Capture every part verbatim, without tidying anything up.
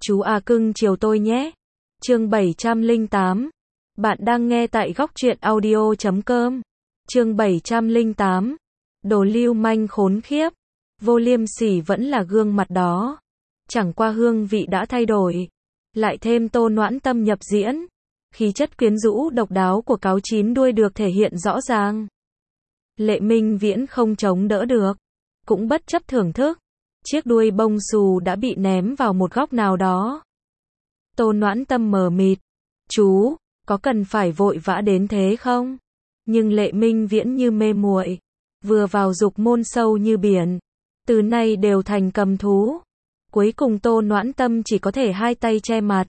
Chú à cưng chiều tôi nhé. Chương bảy trăm lẻ tám. Bạn đang nghe tại góc truyện audio chấm com. Chương bảy trăm lẻ tám. Đồ lưu manh khốn khiếp. Vô Liêm Sỉ vẫn là gương mặt đó. Chẳng qua hương vị đã thay đổi. Lại thêm Tô Noãn Tâm nhập diễn. Khí chất quyến rũ độc đáo của cáo chín đuôi được thể hiện rõ ràng. Lệ Minh Viễn không chống đỡ được. Cũng bất chấp thưởng thức. Chiếc đuôi bông xù đã bị ném vào một góc nào đó. Tô Noãn Tâm mờ mịt. Chú, có cần phải vội vã đến thế không? Nhưng Lệ Minh Viễn như mê muội. Vừa vào dục môn sâu như biển. Từ nay đều thành cầm thú. Cuối cùng Tô Noãn Tâm chỉ có thể hai tay che mặt.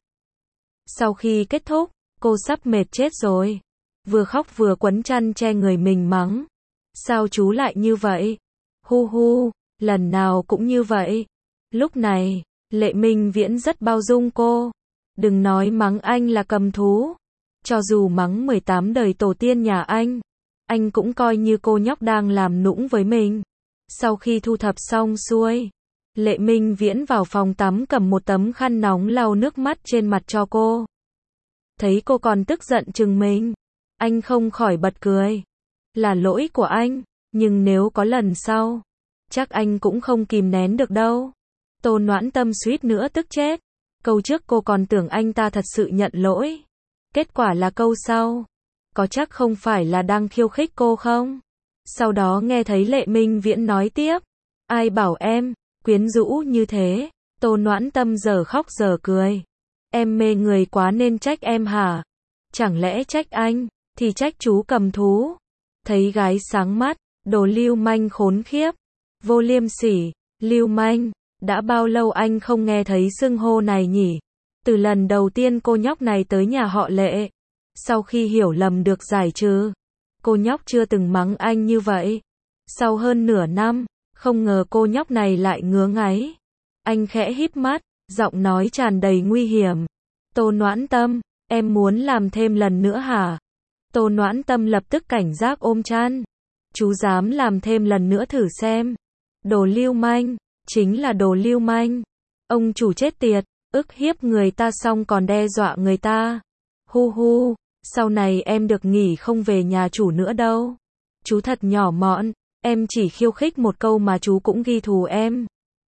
Sau khi kết thúc, cô sắp mệt chết rồi. Vừa khóc vừa quấn chăn che người mình mắng. Sao chú lại như vậy? Hu hu, lần nào cũng như vậy. Lúc này, Lệ Minh Viễn rất bao dung cô. Đừng nói mắng anh là cầm thú. Cho dù mắng mười tám đời tổ tiên nhà anh, anh cũng coi như cô nhóc đang làm nũng với mình. Sau khi thu thập xong xuôi, Lệ Minh Viễn vào phòng tắm cầm một tấm khăn nóng lau nước mắt trên mặt cho cô. Thấy cô còn tức giận chừng mình, anh không khỏi bật cười. Là lỗi của anh, nhưng nếu có lần sau, chắc anh cũng không kìm nén được đâu. Tô Noãn Tâm suýt nữa tức chết. Câu trước cô còn tưởng anh ta thật sự nhận lỗi. Kết quả là câu sau. Có chắc không phải là đang khiêu khích cô không? Sau đó nghe thấy Lệ Minh Viễn nói tiếp. Ai bảo em, quyến rũ như thế? Tô Noãn Tâm giờ khóc giờ cười. Em mê người quá nên trách em hả? Chẳng lẽ trách anh, thì trách chú cầm thú. Thấy gái sáng mắt, đồ lưu manh khốn khiếp. Vô liêm sỉ, lưu manh. Đã bao lâu anh không nghe thấy xưng hô này nhỉ? Từ lần đầu tiên cô nhóc này tới nhà họ Lệ. Sau khi hiểu lầm được giải trừ, cô nhóc chưa từng mắng anh như vậy. Sau hơn nửa năm, không ngờ cô nhóc này lại ngứa ngáy. Anh khẽ híp mắt, giọng nói tràn đầy nguy hiểm. Tô Noãn Tâm, em muốn làm thêm lần nữa hả? Tô Noãn Tâm lập tức cảnh giác ôm chăn. Chú dám làm thêm lần nữa thử xem. Đồ lưu manh, chính là đồ lưu manh. Ông chủ chết tiệt, ức hiếp người ta xong còn đe dọa người ta. Hu hu, sau này em được nghỉ không về nhà chủ nữa đâu. Chú thật nhỏ mọn, em chỉ khiêu khích một câu mà chú cũng ghi thù em.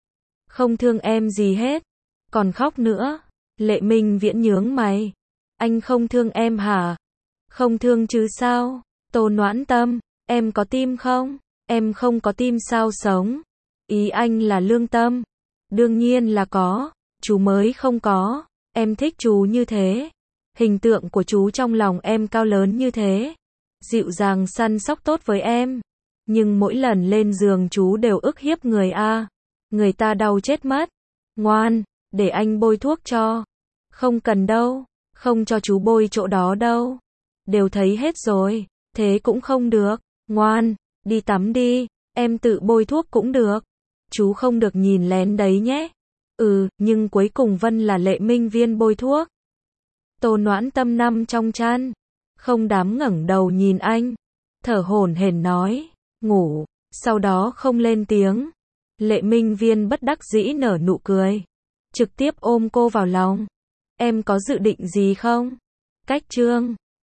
Không thương em gì hết, còn khóc nữa. Lệ Minh Viễn nhướng mày. Anh không thương em hả? Không thương chứ sao? Tô Noãn Tâm, em có tim không? Em không có tim sao sống? Ý anh là lương tâm. Đương nhiên là có, chú mới không có. Em thích chú như thế. Hình tượng của chú trong lòng em cao lớn như thế. Dịu dàng săn sóc tốt với em. Nhưng mỗi lần lên giường chú đều ức hiếp người a. Người ta đau chết mất. Ngoan, để anh bôi thuốc cho. Không cần đâu, không cho chú bôi chỗ đó đâu. Đều thấy hết rồi, thế cũng không được. Ngoan, đi tắm đi, em tự bôi thuốc cũng được. Chú không được nhìn lén đấy nhé. Ừ, nhưng cuối cùng Vân là Lệ Minh Viễn bôi thuốc. Tô Noãn Tâm nằm trong chăn, không dám ngẩng đầu nhìn anh, thở hổn hển nói, ngủ, sau đó không lên tiếng. Lệ Minh Viễn bất đắc dĩ nở nụ cười, trực tiếp ôm cô vào lòng. Em có dự định gì không? Cách chương